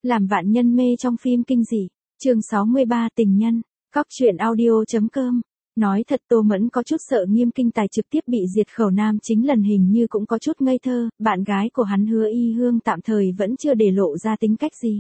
Làm vạn nhân mê trong phim kinh dị. Chương 63 tình nhân. Cóc truyện audio.com. Nói thật Tô Mẫn có chút sợ Nghiêm Kinh Tài trực tiếp bị diệt khẩu, nam chính lần hình như cũng có chút ngây thơ, bạn gái của hắn Hứa Y Hương tạm thời vẫn chưa để lộ ra tính cách gì.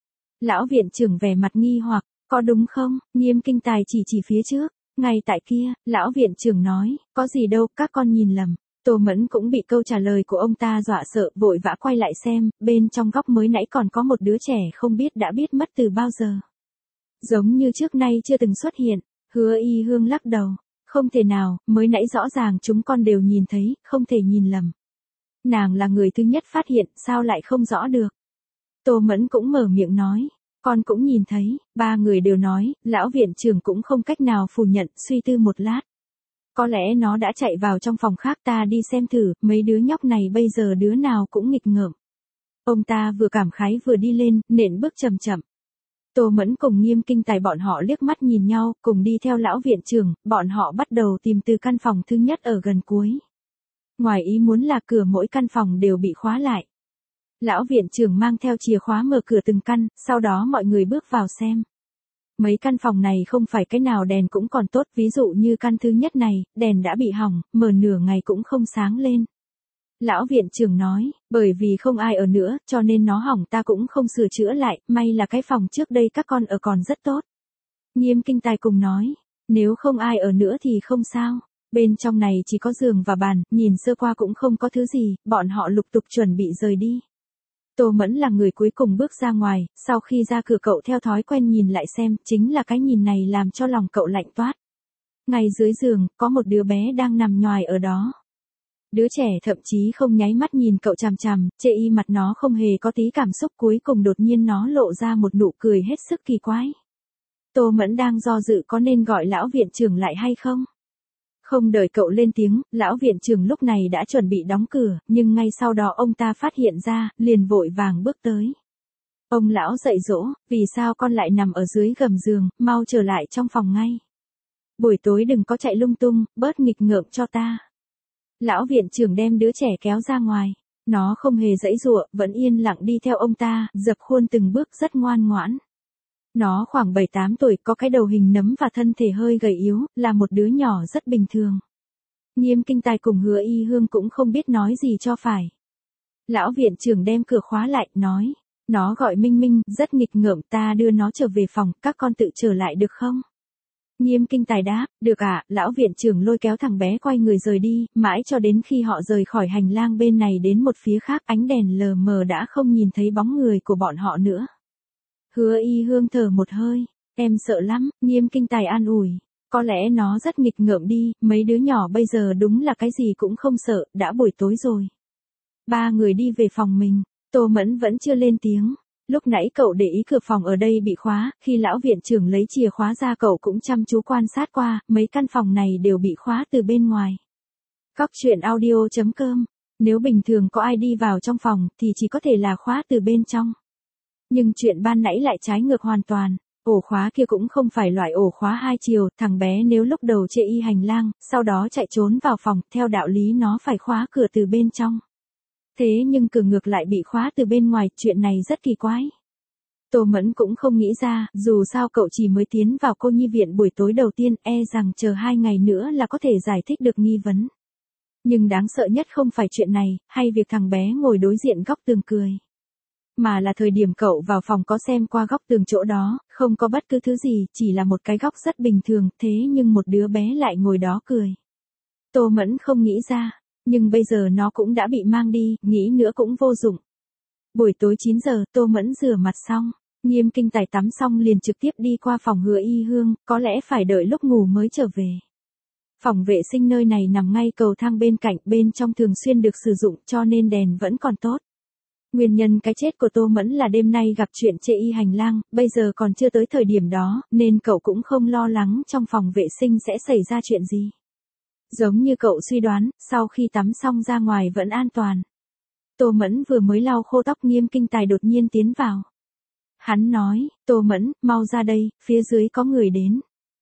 Lão viện trưởng vẻ mặt nghi hoặc, có đúng không? Nghiêm Kinh Tài chỉ phía trước, ngay tại kia, lão viện trưởng nói, có gì đâu, các con nhìn lầm. Tô Mẫn cũng bị câu trả lời của ông ta dọa sợ, vội vã quay lại xem, bên trong góc mới nãy còn có một đứa trẻ không biết đã biết mất từ bao giờ. Giống như trước nay chưa từng xuất hiện. Hứa Y Hương lắc đầu, không thể nào, mới nãy rõ ràng chúng con đều nhìn thấy, không thể nhìn lầm. Nàng là người thứ nhất phát hiện, sao lại không rõ được? Tô Mẫn cũng mở miệng nói, con cũng nhìn thấy, ba người đều nói, lão viện trưởng cũng không cách nào phủ nhận, suy tư một lát. Có lẽ nó đã chạy vào trong phòng khác, ta đi xem thử, mấy đứa nhóc này bây giờ đứa nào cũng nghịch ngợm. Ông ta vừa cảm khái vừa đi lên, nện bước chậm chậm. Tô Mẫn cùng Nghiêm Kinh Tài bọn họ liếc mắt nhìn nhau, cùng đi theo lão viện trưởng, bọn họ bắt đầu tìm từ căn phòng thứ nhất ở gần cuối. Ngoài ý muốn là cửa mỗi căn phòng đều bị khóa lại. Lão viện trưởng mang theo chìa khóa mở cửa từng căn, sau đó mọi người bước vào xem. Mấy căn phòng này không phải cái nào đèn cũng còn tốt, ví dụ như căn thứ nhất này, đèn đã bị hỏng, mở nửa ngày cũng không sáng lên. Lão viện trưởng nói, bởi vì không ai ở nữa, cho nên nó hỏng, ta cũng không sửa chữa lại, may là cái phòng trước đây các con ở còn rất tốt. Nghiêm Kinh Tài cùng nói, nếu không ai ở nữa thì không sao, bên trong này chỉ có giường và bàn, nhìn sơ qua cũng không có thứ gì, bọn họ lục tục chuẩn bị rời đi. Tô Mẫn là người cuối cùng bước ra ngoài, sau khi ra cửa cậu theo thói quen nhìn lại xem, chính là cái nhìn này làm cho lòng cậu lạnh toát. Ngay dưới giường, có một đứa bé đang nằm nhoài ở đó. Đứa trẻ thậm chí không nháy mắt nhìn cậu chằm chằm, chê y mặt nó không hề có tí cảm xúc, cuối cùng đột nhiên nó lộ ra một nụ cười hết sức kỳ quái. Tô Mẫn đang do dự có nên gọi lão viện trưởng lại hay không? Không đợi cậu lên tiếng, lão viện trưởng lúc này đã chuẩn bị đóng cửa, nhưng ngay sau đó ông ta phát hiện ra, liền vội vàng bước tới. Ông lão dạy dỗ, vì sao con lại nằm ở dưới gầm giường, mau trở lại trong phòng ngay. Buổi tối đừng có chạy lung tung, bớt nghịch ngợm cho ta. Lão viện trưởng đem đứa trẻ kéo ra ngoài. Nó không hề giãy giụa, vẫn yên lặng đi theo ông ta, dập khuôn từng bước rất ngoan ngoãn. Nó khoảng 7-8 tuổi, có cái đầu hình nấm và thân thể hơi gầy yếu, là một đứa nhỏ rất bình thường. Nghiêm Kinh Tài cùng Hứa Y Hương cũng không biết nói gì cho phải. Lão viện trưởng đem cửa khóa lại, nói, nó gọi Minh Minh, rất nghịch ngợm, ta đưa nó trở về phòng, các con tự trở lại được không? Nghiêm Kinh Tài đáp, được ạ, lão viện trưởng lôi kéo thằng bé quay người rời đi, mãi cho đến khi họ rời khỏi hành lang bên này đến một phía khác, ánh đèn lờ mờ đã không nhìn thấy bóng người của bọn họ nữa. Hứa Y Hương thở một hơi, em sợ lắm, Nghiêm Kinh Tài an ủi, có lẽ nó rất nghịch ngợm đi, mấy đứa nhỏ bây giờ đúng là cái gì cũng không sợ, đã buổi tối rồi. Ba người đi về phòng mình, Tô Mẫn vẫn chưa lên tiếng. Lúc nãy cậu để ý cửa phòng ở đây bị khóa, khi lão viện trưởng lấy chìa khóa ra cậu cũng chăm chú quan sát qua, mấy căn phòng này đều bị khóa từ bên ngoài. Cóc truyện audio.com. Nếu bình thường có ai đi vào trong phòng, thì chỉ có thể là khóa từ bên trong. Nhưng chuyện ban nãy lại trái ngược hoàn toàn. Ổ khóa kia cũng không phải loại ổ khóa hai chiều, thằng bé nếu lúc đầu chê y hành lang, sau đó chạy trốn vào phòng, theo đạo lý nó phải khóa cửa từ bên trong. Thế nhưng cửa ngược lại bị khóa từ bên ngoài, chuyện này rất kỳ quái. Tô Mẫn cũng không nghĩ ra, dù sao cậu chỉ mới tiến vào cô nhi viện buổi tối đầu tiên, e rằng chờ 2 ngày nữa là có thể giải thích được nghi vấn. Nhưng đáng sợ nhất không phải chuyện này, hay việc thằng bé ngồi đối diện góc tường cười. Mà là thời điểm cậu vào phòng có xem qua góc tường chỗ đó, không có bất cứ thứ gì, chỉ là một cái góc rất bình thường, thế nhưng một đứa bé lại ngồi đó cười. Tô Mẫn không nghĩ ra. Nhưng bây giờ nó cũng đã bị mang đi, nghĩ nữa cũng vô dụng. Buổi tối 9 giờ, Tô Mẫn rửa mặt xong. Nghiêm Kinh Tài tắm xong liền trực tiếp đi qua phòng Hứa Y Hương, có lẽ phải đợi lúc ngủ mới trở về. Phòng vệ sinh nơi này nằm ngay cầu thang bên cạnh, bên trong thường xuyên được sử dụng cho nên đèn vẫn còn tốt. Nguyên nhân cái chết của Tô Mẫn là đêm nay gặp chuyện chê y hành lang, bây giờ còn chưa tới thời điểm đó, nên cậu cũng không lo lắng trong phòng vệ sinh sẽ xảy ra chuyện gì. Giống như cậu suy đoán, sau khi tắm xong ra ngoài vẫn an toàn. Tô Mẫn vừa mới lau khô tóc, Nghiêm Kinh Tài đột nhiên tiến vào. Hắn nói, Tô Mẫn, mau ra đây, phía dưới có người đến.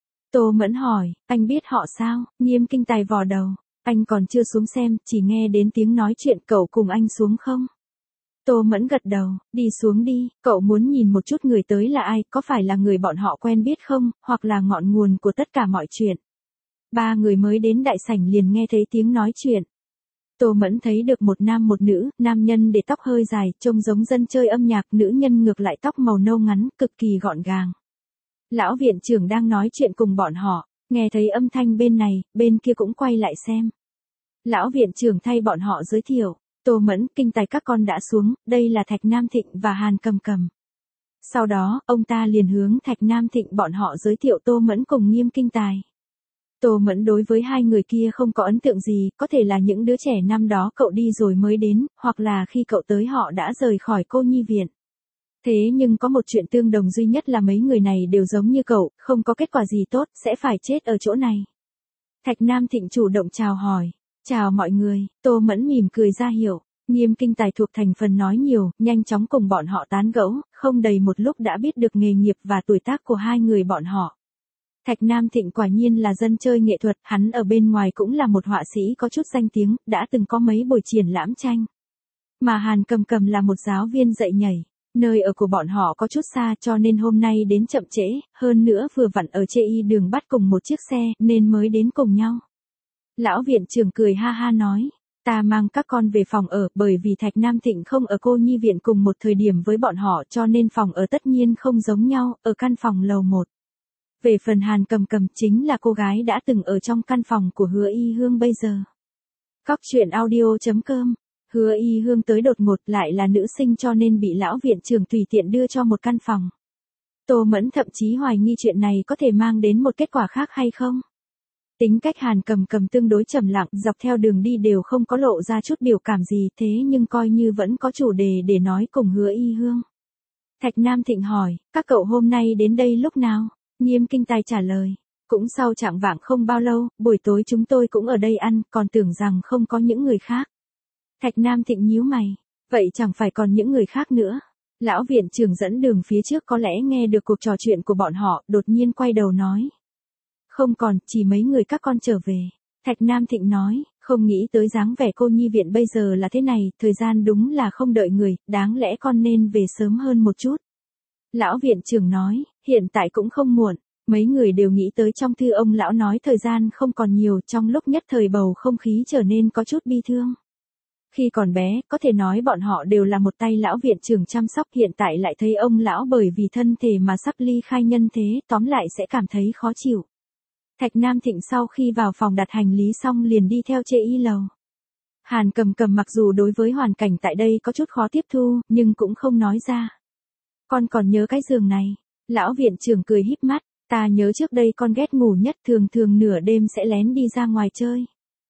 Tô Mẫn hỏi, anh biết họ sao? Nghiêm Kinh Tài vò đầu, anh còn chưa xuống xem, chỉ nghe đến tiếng nói chuyện, cậu cùng anh xuống không? Tô Mẫn gật đầu, đi xuống đi, cậu muốn nhìn một chút người tới là ai, có phải là người bọn họ quen biết không, hoặc là ngọn nguồn của tất cả mọi chuyện. Ba người mới đến đại sảnh liền nghe thấy tiếng nói chuyện. Tô Mẫn thấy được một nam một nữ, nam nhân để tóc hơi dài, trông giống dân chơi âm nhạc, nữ nhân ngược lại tóc màu nâu ngắn, cực kỳ gọn gàng. Lão viện trưởng đang nói chuyện cùng bọn họ, nghe thấy âm thanh bên này, bên kia cũng quay lại xem. Lão viện trưởng thay bọn họ giới thiệu, Tô Mẫn, kinh tài các con đã xuống, đây là Thạch Nam Thịnh và Hàn Cầm Cầm. Sau đó, ông ta liền hướng Thạch Nam Thịnh bọn họ giới thiệu Tô Mẫn cùng Nghiêm Kinh Tài. Tô Mẫn đối với hai người kia không có ấn tượng gì, có thể là những đứa trẻ năm đó cậu đi rồi mới đến, hoặc là khi cậu tới họ đã rời khỏi cô nhi viện. Thế nhưng có một chuyện tương đồng duy nhất là mấy người này đều giống như cậu, không có kết quả gì tốt, sẽ phải chết ở chỗ này. Thạch Nam Thịnh chủ động chào hỏi. Chào mọi người, Tô Mẫn mỉm cười ra hiệu. Nghiêm Kinh Tài thuộc thành phần nói nhiều, nhanh chóng cùng bọn họ tán gẫu, không đầy một lúc đã biết được nghề nghiệp và tuổi tác của hai người bọn họ. Thạch Nam Thịnh quả nhiên là dân chơi nghệ thuật, hắn ở bên ngoài cũng là một họa sĩ có chút danh tiếng, đã từng có mấy buổi triển lãm tranh. Mà Hàn Cầm Cầm là một giáo viên dạy nhảy, nơi ở của bọn họ có chút xa cho nên hôm nay đến chậm trễ, hơn nữa vừa vặn ở chê y đường bắt cùng một chiếc xe nên mới đến cùng nhau. Lão viện trưởng cười ha ha nói, ta mang các con về phòng ở bởi vì Thạch Nam Thịnh không ở cô nhi viện cùng một thời điểm với bọn họ cho nên phòng ở tất nhiên không giống nhau, ở căn phòng lầu 1. Về phần Hàn Cầm Cầm chính là cô gái đã từng ở trong căn phòng của Hứa Y Hương bây giờ. Cóc truyện audio.com, Hứa Y Hương tới đột ngột lại là nữ sinh cho nên bị lão viện trưởng tùy tiện đưa cho một căn phòng. Tô Mẫn thậm chí hoài nghi chuyện này có thể mang đến một kết quả khác hay không. Tính cách Hàn Cầm Cầm tương đối trầm lặng, dọc theo đường đi đều không có lộ ra chút biểu cảm gì, thế nhưng coi như vẫn có chủ đề để nói cùng Hứa Y Hương. Thạch Nam Thịnh hỏi, các cậu hôm nay đến đây lúc nào? Nghiêm Kinh Tài trả lời, cũng sau chạng vạng không bao lâu, buổi tối chúng tôi cũng ở đây ăn, còn tưởng rằng không có những người khác. Thạch Nam Thịnh nhíu mày, vậy chẳng phải còn những người khác nữa. Lão viện trưởng dẫn đường phía trước có lẽ nghe được cuộc trò chuyện của bọn họ, đột nhiên quay đầu nói. Không còn, chỉ mấy người các con trở về. Thạch Nam Thịnh nói, không nghĩ tới dáng vẻ cô nhi viện bây giờ là thế này, thời gian đúng là không đợi người, đáng lẽ con nên về sớm hơn một chút. Lão viện trưởng nói, hiện tại cũng không muộn, mấy người đều nghĩ tới trong thư ông lão nói thời gian không còn nhiều, trong lúc nhất thời bầu không khí trở nên có chút bi thương. Khi còn bé, có thể nói bọn họ đều là một tay lão viện trưởng chăm sóc, hiện tại lại thấy ông lão bởi vì thân thể mà sắp ly khai nhân thế, tóm lại sẽ cảm thấy khó chịu. Thạch Nam Thịnh sau khi vào phòng đặt hành lý xong liền đi theo chê y lầu. Hàn Cầm Cầm mặc dù đối với hoàn cảnh tại đây có chút khó tiếp thu, nhưng cũng không nói ra. Con còn nhớ cái giường này. Lão viện trưởng cười híp mắt, ta nhớ trước đây con ghét ngủ nhất, thường thường nửa đêm sẽ lén đi ra ngoài chơi.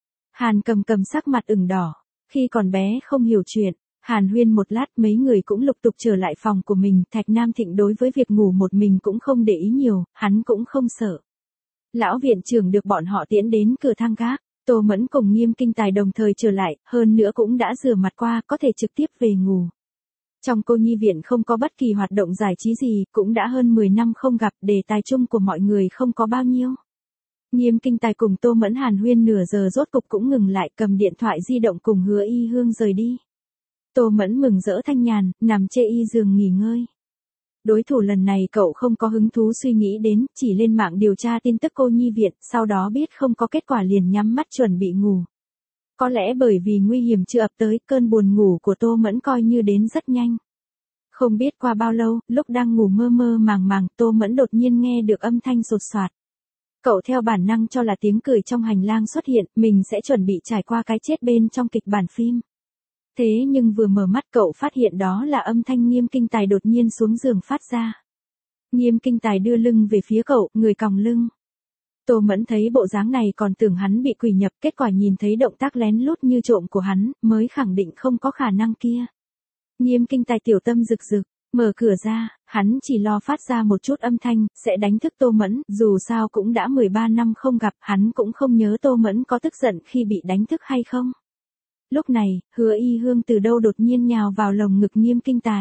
Hàn Cầm Cầm sắc mặt ửng đỏ, khi còn bé không hiểu chuyện. Hàn huyên một lát mấy người cũng lục tục trở lại phòng của mình, Thạch Nam Thịnh đối với việc ngủ một mình cũng không để ý nhiều, hắn cũng không sợ. Lão viện trưởng được bọn họ tiễn đến cửa thang gác, Tô Mẫn cùng Nghiêm Kinh Tài đồng thời trở lại, hơn nữa cũng đã rửa mặt qua, có thể trực tiếp về ngủ. Trong cô nhi viện không có bất kỳ hoạt động giải trí gì, cũng đã hơn 10 năm không gặp, đề tài chung của mọi người không có bao nhiêu. Nghiêm Kinh Tài cùng Tô Mẫn hàn huyên nửa giờ rốt cục cũng ngừng lại, cầm điện thoại di động cùng Hứa Y Hương rời đi. Tô Mẫn mừng rỡ thanh nhàn, nằm chê y giường nghỉ ngơi. Đối thủ lần này cậu không có hứng thú suy nghĩ đến, chỉ lên mạng điều tra tin tức cô nhi viện, sau đó biết không có kết quả liền nhắm mắt chuẩn bị ngủ. Có lẽ bởi vì nguy hiểm chưa ập tới, cơn buồn ngủ của Tô Mẫn coi như đến rất nhanh. Không biết qua bao lâu, lúc đang ngủ mơ mơ màng màng, Tô Mẫn đột nhiên nghe được âm thanh sột soạt. Cậu theo bản năng cho là tiếng cười trong hành lang xuất hiện, mình sẽ chuẩn bị trải qua cái chết bên trong kịch bản phim. Thế nhưng vừa mở mắt cậu phát hiện đó là âm thanh Nghiêm Kinh Tài đột nhiên xuống giường phát ra. Nghiêm Kinh Tài đưa lưng về phía cậu, người còng lưng. Tô Mẫn thấy bộ dáng này còn tưởng hắn bị quỷ nhập, kết quả nhìn thấy động tác lén lút như trộm của hắn, mới khẳng định không có khả năng kia. Nghiêm Kinh Tài tiểu tâm rực rực, mở cửa ra, hắn chỉ lo phát ra một chút âm thanh, sẽ đánh thức Tô Mẫn, dù sao cũng đã 13 năm không gặp, hắn cũng không nhớ Tô Mẫn có tức giận khi bị đánh thức hay không. Lúc này, Hứa Y Hương từ đâu đột nhiên nhào vào lồng ngực Nghiêm Kinh Tài.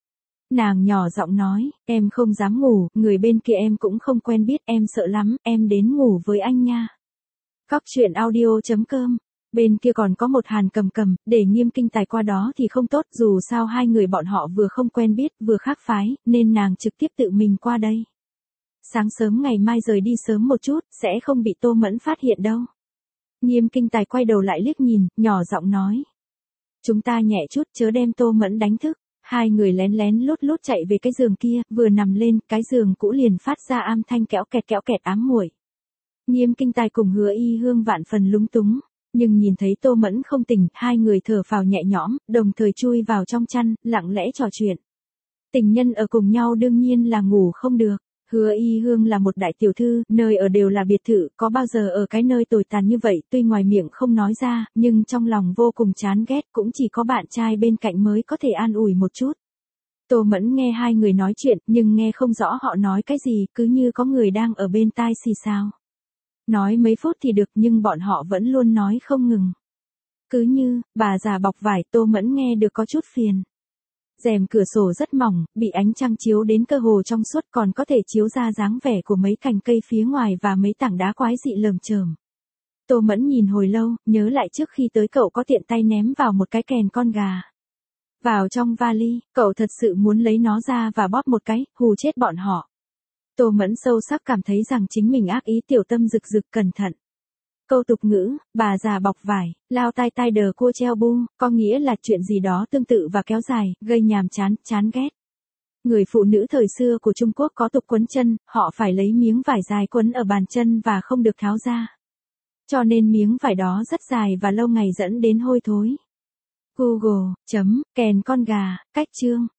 Nàng nhỏ giọng nói, em không dám ngủ, người bên kia em cũng không quen biết, em sợ lắm, em đến ngủ với anh nha. Cóc truyện audio.com Bên kia còn có một Hàn Cầm Cầm, để Nghiêm Kinh Tài qua đó thì không tốt, dù sao hai người bọn họ vừa không quen biết, vừa khác phái, nên nàng trực tiếp tự mình qua đây. Sáng sớm ngày mai rời đi sớm một chút, sẽ không bị Tô Mẫn phát hiện đâu. Nghiêm Kinh Tài quay đầu lại liếc nhìn, nhỏ giọng nói. Chúng ta nhẹ chút chớ đem Tô Mẫn đánh thức. Hai người lén lén lút lút chạy về cái giường kia, vừa nằm lên, cái giường cũ liền phát ra âm thanh kéo kẹt ám muội. Nghiêm Kinh Tài cùng Hứa Y Hương vạn phần lúng túng, nhưng nhìn thấy Tô Mẫn không tỉnh, hai người thở phào nhẹ nhõm, đồng thời chui vào trong chăn, lặng lẽ trò chuyện. Tình nhân ở cùng nhau đương nhiên là ngủ không được. Hứa Y Hương là một đại tiểu thư, nơi ở đều là biệt thự, có bao giờ ở cái nơi tồi tàn như vậy, tuy ngoài miệng không nói ra, nhưng trong lòng vô cùng chán ghét, cũng chỉ có bạn trai bên cạnh mới có thể an ủi một chút. Tô Mẫn nghe hai người nói chuyện, nhưng nghe không rõ họ nói cái gì, cứ như có người đang ở bên tai xì xào. Nói mấy phút thì được nhưng bọn họ vẫn luôn nói không ngừng. Cứ như, bà già bọc vải, Tô Mẫn nghe được có chút phiền. Rèm cửa sổ rất mỏng, bị ánh trăng chiếu đến cơ hồ trong suốt, còn có thể chiếu ra dáng vẻ của mấy cành cây phía ngoài và mấy tảng đá quái dị lởm chởm. Tô Mẫn nhìn hồi lâu, nhớ lại trước khi tới cậu có tiện tay ném vào một cái kèn con gà. Vào trong vali, cậu thật sự muốn lấy nó ra và bóp một cái, hù chết bọn họ. Tô Mẫn sâu sắc cảm thấy rằng chính mình ác ý, tiểu tâm rực rực cẩn thận. Câu tục ngữ, bà già bọc vải, lao tai tai đờ cua treo bu, có nghĩa là chuyện gì đó tương tự và kéo dài, gây nhàm chán, chán ghét. Người phụ nữ thời xưa của Trung Quốc có tục quấn chân, họ phải lấy miếng vải dài quấn ở bàn chân và không được tháo ra. Cho nên miếng vải đó rất dài và lâu ngày dẫn đến hôi thối. Google, kèn con gà, cách chương.